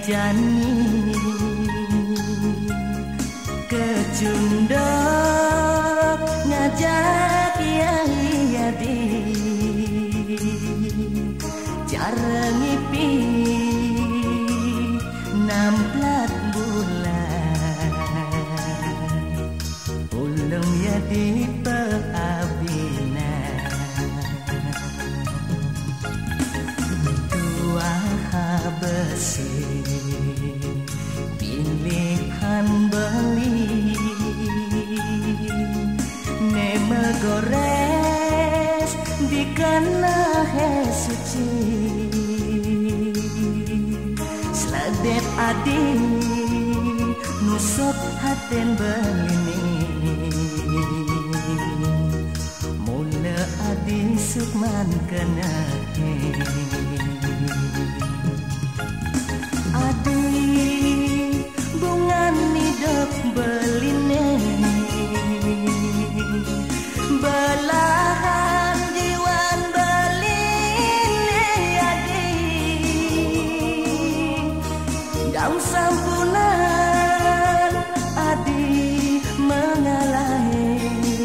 jani kecundok ngajak yang yadi cara ngipi 16 bulan ulung yadi peabina tua besi pilihan beli nema gores di kana suci seladet adi nusok haten belini mula adi sukman kena adi bungan hidup beline belahan jiwan beline adi daun sampunan adi mengalahi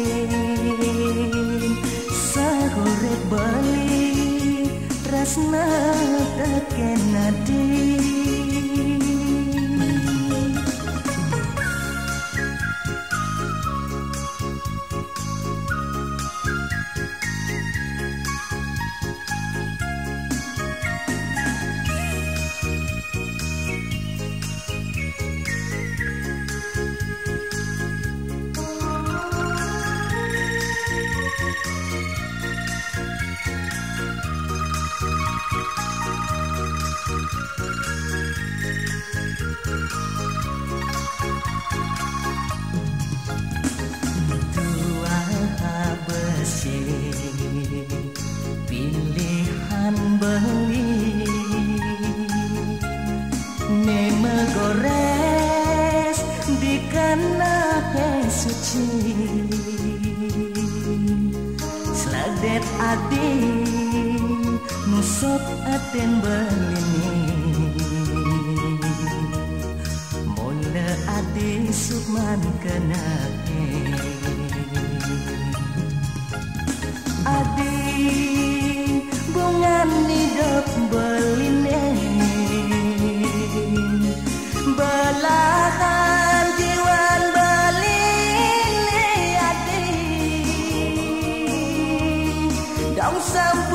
sahurek beli rasna teken adi pilihan beli nema gores di kana suci seladet adi nusok aten belini mula adi sukman kena adi bungan hidup beline belahan jiwan beline adi daun sampu